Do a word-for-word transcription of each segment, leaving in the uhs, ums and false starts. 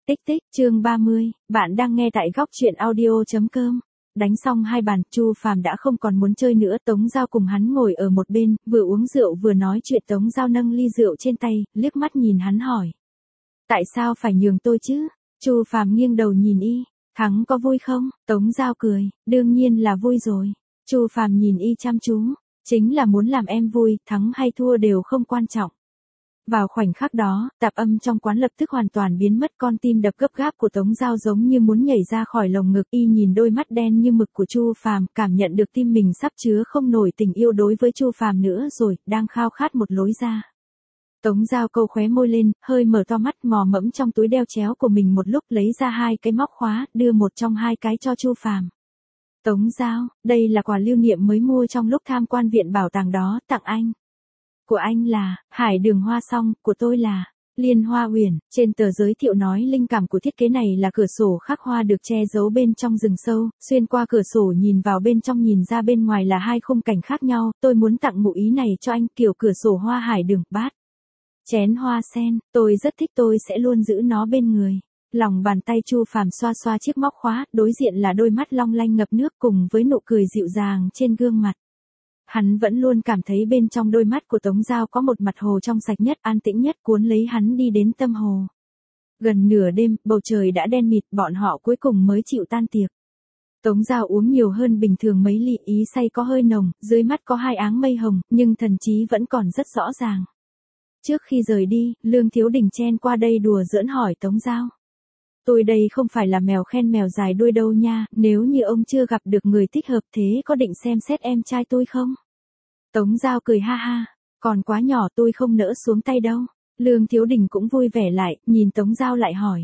Tích tích, chương ba mươi, bạn đang nghe tại góc truyện audio chấm com. Đánh xong hai bàn, Chu Phàm đã không còn muốn chơi nữa. Tống Giao cùng hắn ngồi ở một bên, vừa uống rượu vừa nói chuyện. Tống Giao nâng ly rượu trên tay, liếc mắt nhìn hắn hỏi. Tại sao phải nhường tôi chứ? Chu Phàm nghiêng đầu nhìn y, thắng có vui không? Tống Giao cười, đương nhiên là vui rồi. Chu Phàm nhìn y chăm chú, chính là muốn làm em vui, thắng hay thua đều không quan trọng. Vào khoảnh khắc đó, tạp âm trong quán lập tức hoàn toàn biến mất. Con tim đập gấp gáp của Tống Giao giống như muốn nhảy ra khỏi lồng ngực. Y nhìn đôi mắt đen như mực của Chu Phàm, cảm nhận được tim mình sắp chứa không nổi tình yêu đối với Chu Phàm nữa rồi, đang khao khát một lối ra. Tống Giao câu khóe môi lên, hơi mở to mắt, mò mẫm trong túi đeo chéo của mình một lúc, lấy ra hai cái móc khóa, đưa một trong hai cái cho Chu Phàm. Tống Giao, đây là quà lưu niệm mới mua trong lúc tham quan viện bảo tàng đó, tặng anh. Của anh là Hải Đường Hoa Song, của tôi là Liên Hoa Uyển. Trên tờ giới thiệu nói linh cảm của thiết kế này là cửa sổ khắc hoa được che giấu bên trong rừng sâu, xuyên qua cửa sổ nhìn vào bên trong, nhìn ra bên ngoài là hai khung cảnh khác nhau. Tôi muốn tặng ngụ ý này cho anh, kiểu cửa sổ hoa hải đường, bát, chén hoa sen, tôi rất thích, tôi sẽ luôn giữ nó bên người. Lòng bàn tay Chu Phàm xoa xoa chiếc móc khóa, đối diện là đôi mắt long lanh ngập nước cùng với nụ cười dịu dàng trên gương mặt. Hắn vẫn luôn cảm thấy bên trong đôi mắt của Tống Giao có một mặt hồ trong sạch nhất, an tĩnh nhất, cuốn lấy hắn đi đến tâm hồ. Gần nửa đêm, bầu trời đã đen mịt, bọn họ cuối cùng mới chịu tan tiệc. Tống Giao uống nhiều hơn bình thường mấy ly, ý say có hơi nồng, dưới mắt có hai áng mây hồng, nhưng thần trí vẫn còn rất rõ ràng. Trước khi rời đi, Lương Thiếu Đình chen qua đây đùa giỡn hỏi Tống Giao. Tôi đây không phải là mèo khen mèo dài đuôi đâu nha, nếu như ông chưa gặp được người thích hợp thế có định xem xét em trai tôi không? Tống Giao cười ha ha, còn quá nhỏ tôi không nỡ xuống tay đâu. Lương Thiếu Đình cũng vui vẻ lại, nhìn Tống Giao lại hỏi.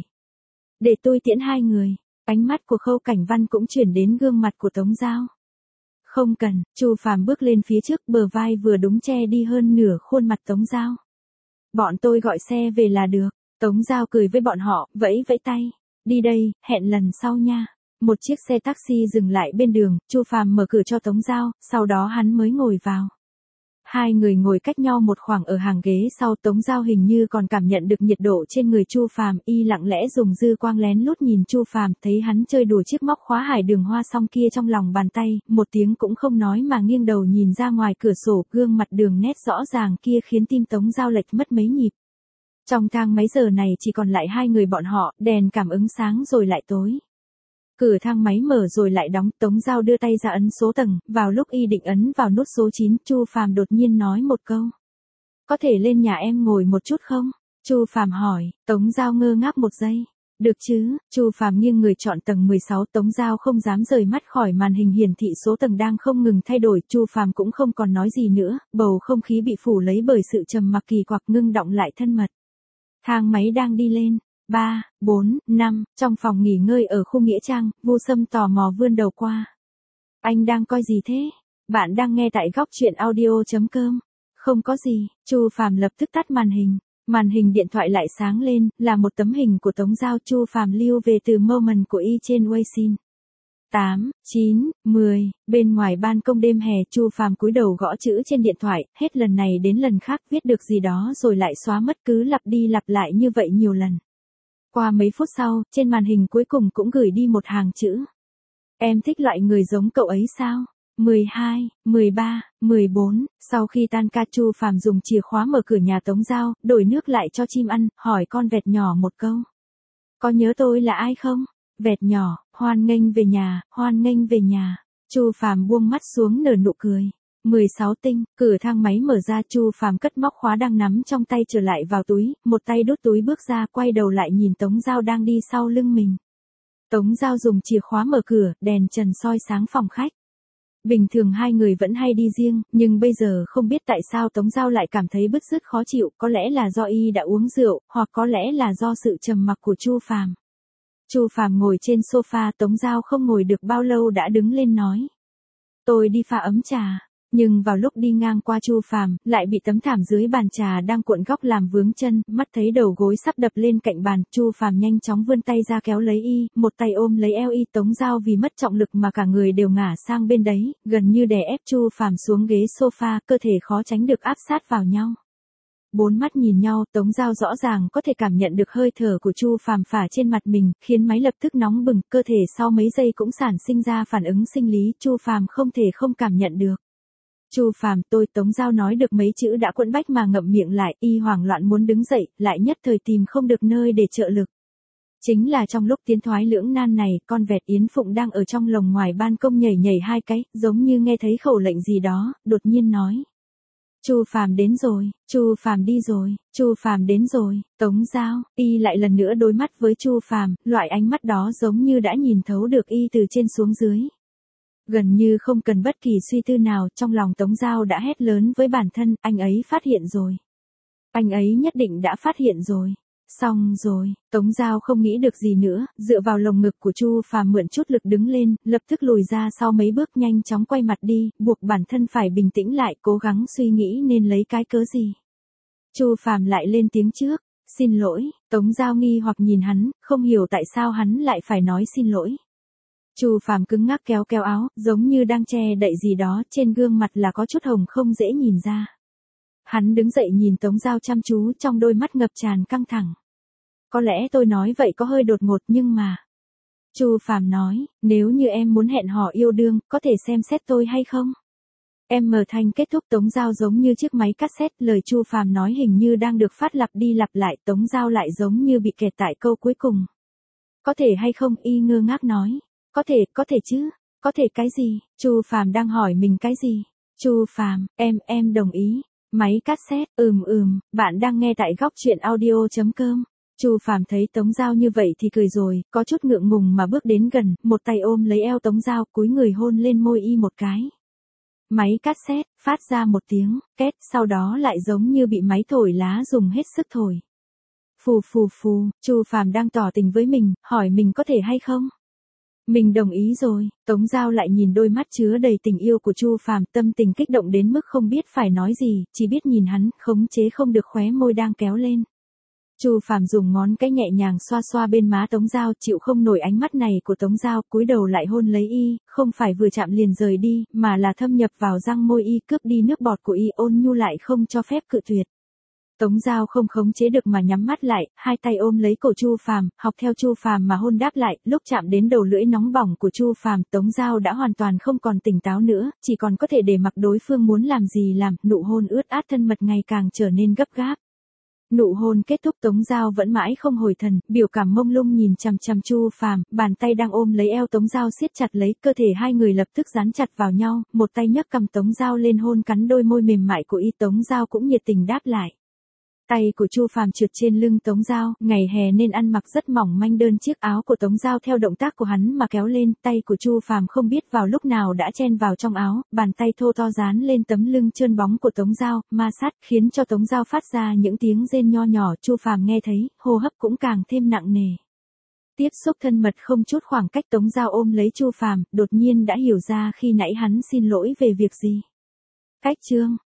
Để tôi tiễn hai người. Ánh mắt của Khâu Cảnh Văn cũng chuyển đến gương mặt của Tống Giao. Không cần, Chu Phàm bước lên phía trước, bờ vai vừa đúng che đi hơn nửa khuôn mặt Tống Giao. Bọn tôi gọi xe về là được. Tống Giao cười với bọn họ, vẫy vẫy tay. Đi đây, hẹn lần sau nha. Một chiếc xe taxi dừng lại bên đường, Chu Phàm mở cửa cho Tống Giao, sau đó hắn mới ngồi vào. Hai người ngồi cách nhau một khoảng ở hàng ghế sau. Tống Giao hình như còn cảm nhận được nhiệt độ trên người Chu Phàm, y lặng lẽ dùng dư quang lén lút nhìn Chu Phàm, thấy hắn chơi đùa chiếc móc khóa Hải Đường Hoa Song kia trong lòng bàn tay, một tiếng cũng không nói mà nghiêng đầu nhìn ra ngoài cửa sổ. Gương mặt đường nét rõ ràng kia khiến tim Tống Giao lệch mất mấy nhịp. Trong thang máy giờ này chỉ còn lại hai người bọn họ, đèn cảm ứng sáng rồi lại tối. Cửa thang máy mở rồi lại đóng, Tống Giao đưa tay ra ấn số tầng, vào lúc y định ấn vào nút số chín, Chu Phàm đột nhiên nói một câu. Có thể lên nhà em ngồi một chút không? Chu Phàm hỏi. Tống Giao ngơ ngác một giây. Được chứ? Chu Phàm nghiêng người chọn tầng mười sáu. Tống Giao không dám rời mắt khỏi màn hình hiển thị số tầng đang không ngừng thay đổi. Chu Phàm cũng không còn nói gì nữa, bầu không khí bị phủ lấy bởi sự trầm mặc kỳ quặc, ngưng đọng lại thân mật. Thang máy đang đi lên. ba, bốn, năm, trong phòng nghỉ ngơi ở khu Nghĩa Trang, Vu Sâm tò mò vươn đầu qua. Anh đang coi gì thế? Bạn đang nghe tại góc truyện audio chấm com. Không có gì, Chu Phàm lập tức tắt màn hình. Màn hình điện thoại lại sáng lên, là một tấm hình của Tống Giao. Chu Phàm lưu về từ moment của y trên Weixin. tám, chín, mười, bên ngoài ban công đêm hè, Chu Phàm cúi đầu gõ chữ trên điện thoại, hết lần này đến lần khác viết được gì đó rồi lại xóa mất, cứ lặp đi lặp lại như vậy nhiều lần. Qua mấy phút sau, trên màn hình cuối cùng cũng gửi đi một hàng chữ. Em thích loại người giống cậu ấy sao? mười hai, mười ba, mười bốn, sau khi tan ca Chu Phàm dùng chìa khóa mở cửa nhà Tống Giao, đổi nước lại cho chim ăn, hỏi con vẹt nhỏ một câu. Có nhớ tôi là ai không? Vẹt nhỏ, hoan nghênh về nhà, hoan nghênh về nhà. Chu Phàm buông mắt xuống nở nụ cười. mười sáu tinh, cửa thang máy mở ra, Chu Phàm cất móc khóa đang nắm trong tay trở lại vào túi, một tay đút túi bước ra, quay đầu lại nhìn Tống Giao đang đi sau lưng mình. Tống Giao dùng chìa khóa mở cửa, đèn trần soi sáng phòng khách. Bình thường hai người vẫn hay đi riêng, nhưng bây giờ không biết tại sao Tống Giao lại cảm thấy bứt rứt khó chịu, có lẽ là do y đã uống rượu, hoặc có lẽ là do sự trầm mặc của Chu Phàm. Chu Phàm ngồi trên sofa, Tống Giao không ngồi được bao lâu đã đứng lên nói. Tôi đi pha ấm trà. Nhưng vào lúc đi ngang qua Chu Phàm, lại bị tấm thảm dưới bàn trà đang cuộn góc làm vướng chân, mắt thấy đầu gối sắp đập lên cạnh bàn, Chu Phàm nhanh chóng vươn tay ra kéo lấy y, một tay ôm lấy eo y. Tống Giao vì mất trọng lực mà cả người đều ngả sang bên đấy, gần như đè ép Chu Phàm xuống ghế sofa, cơ thể khó tránh được áp sát vào nhau. bốn mắt nhìn nhau, Tống Giao rõ ràng có thể cảm nhận được hơi thở của Chu Phàm phả trên mặt mình, khiến máy lập tức nóng bừng, cơ thể sau mấy giây cũng sản sinh ra phản ứng sinh lý, Chu Phàm không thể không cảm nhận được. Chu Phàm, tôi, Tống Giao nói được mấy chữ đã quẫn bách mà ngậm miệng lại, y hoảng loạn muốn đứng dậy, lại nhất thời tìm không được nơi để trợ lực. Chính là trong lúc tiến thoái lưỡng nan này, con vẹt Yến Phụng đang ở trong lồng ngoài ban công nhảy nhảy hai cái, giống như nghe thấy khẩu lệnh gì đó, đột nhiên nói. Chu Phàm đến rồi, Chu Phàm đi rồi, Chu Phàm đến rồi, Tống Giao, y lại lần nữa đối mắt với Chu Phàm, loại ánh mắt đó giống như đã nhìn thấu được y từ trên xuống dưới. Gần như không cần bất kỳ suy tư nào, trong lòng Tống Giao đã hét lớn với bản thân, anh ấy phát hiện rồi. Anh ấy nhất định đã phát hiện rồi. Xong rồi, Tống Giao không nghĩ được gì nữa, dựa vào lồng ngực của Chu Phàm mượn chút lực đứng lên, lập tức lùi ra sau mấy bước nhanh chóng quay mặt đi, buộc bản thân phải bình tĩnh lại, cố gắng suy nghĩ nên lấy cái cớ gì. Chu Phàm lại lên tiếng trước, xin lỗi, Tống Giao nghi hoặc nhìn hắn, không hiểu tại sao hắn lại phải nói xin lỗi. Chu Phàm cứng ngắc kéo kéo áo, giống như đang che đậy gì đó, trên gương mặt là có chút hồng không dễ nhìn ra. Hắn đứng dậy nhìn Tống Giao chăm chú, trong đôi mắt ngập tràn căng thẳng. Có lẽ tôi nói vậy có hơi đột ngột nhưng mà... Chu Phàm nói, nếu như em muốn hẹn hò yêu đương, có thể xem xét tôi hay không? Em mở thanh kết thúc. Tống Giao giống như chiếc máy cassette, lời Chu Phàm nói hình như đang được phát lặp đi lặp lại, Tống Giao lại giống như bị kẹt tại câu cuối cùng. Có thể hay không? Y ngơ ngác nói. Có thể, có thể chứ, có thể cái gì? Chu Phàm đang hỏi mình cái gì? Chu Phàm, em, em đồng ý. Máy cassette, ừm ừm, bạn đang nghe tại góc truyện audio chấm com. Chu Phàm thấy Tống Giao như vậy thì cười rồi, có chút ngượng ngùng mà bước đến gần, một tay ôm lấy eo Tống Giao, cúi người hôn lên môi y một cái. Máy cassette phát ra một tiếng két, sau đó lại giống như bị máy thổi lá dùng hết sức thổi. Phù phù phù, Chu Phàm đang tỏ tình với mình, hỏi mình có thể hay không? Mình đồng ý rồi. Tống Giao lại nhìn đôi mắt chứa đầy tình yêu của Chu Phàm, tâm tình kích động đến mức không biết phải nói gì, chỉ biết nhìn hắn, khống chế không được khóe môi đang kéo lên. Chu Phàm dùng ngón cái nhẹ nhàng xoa xoa bên má Tống Giao, chịu không nổi ánh mắt này của Tống Giao, cúi đầu lại hôn lấy y, không phải vừa chạm liền rời đi, mà là thâm nhập vào răng môi y, cướp đi nước bọt của y, ôn nhu lại không cho phép cự tuyệt. Tống Giao không khống chế được mà nhắm mắt lại, hai tay ôm lấy cổ Chu Phàm, học theo Chu Phàm mà hôn đáp lại, lúc chạm đến đầu lưỡi nóng bỏng của Chu Phàm, Tống Giao đã hoàn toàn không còn tỉnh táo nữa, chỉ còn có thể để mặc đối phương muốn làm gì làm, nụ hôn ướt át thân mật ngày càng trở nên gấp gáp. Nụ hôn kết thúc, Tống Giao vẫn mãi không hồi thần, biểu cảm mông lung nhìn chằm chằm Chu Phàm, bàn tay đang ôm lấy eo Tống Giao siết chặt lấy, cơ thể hai người lập tức dán chặt vào nhau, một tay nhấc cầm Tống Giao lên hôn cắn đôi môi mềm mại của y, Tống Giao cũng nhiệt tình đáp lại. Tay của Chu Phàm trượt trên lưng Tống Giao, ngày hè nên ăn mặc rất mỏng manh, đơn chiếc áo của Tống Giao theo động tác của hắn mà kéo lên, tay của Chu Phàm không biết vào lúc nào đã chen vào trong áo, bàn tay thô to dán lên tấm lưng trơn bóng của Tống Giao, ma sát, khiến cho Tống Giao phát ra những tiếng rên nho nhỏ, Chu Phàm nghe thấy, hô hấp cũng càng thêm nặng nề. Tiếp xúc thân mật không chút khoảng cách, Tống Giao ôm lấy Chu Phàm, đột nhiên đã hiểu ra khi nãy hắn xin lỗi về việc gì. Cách chương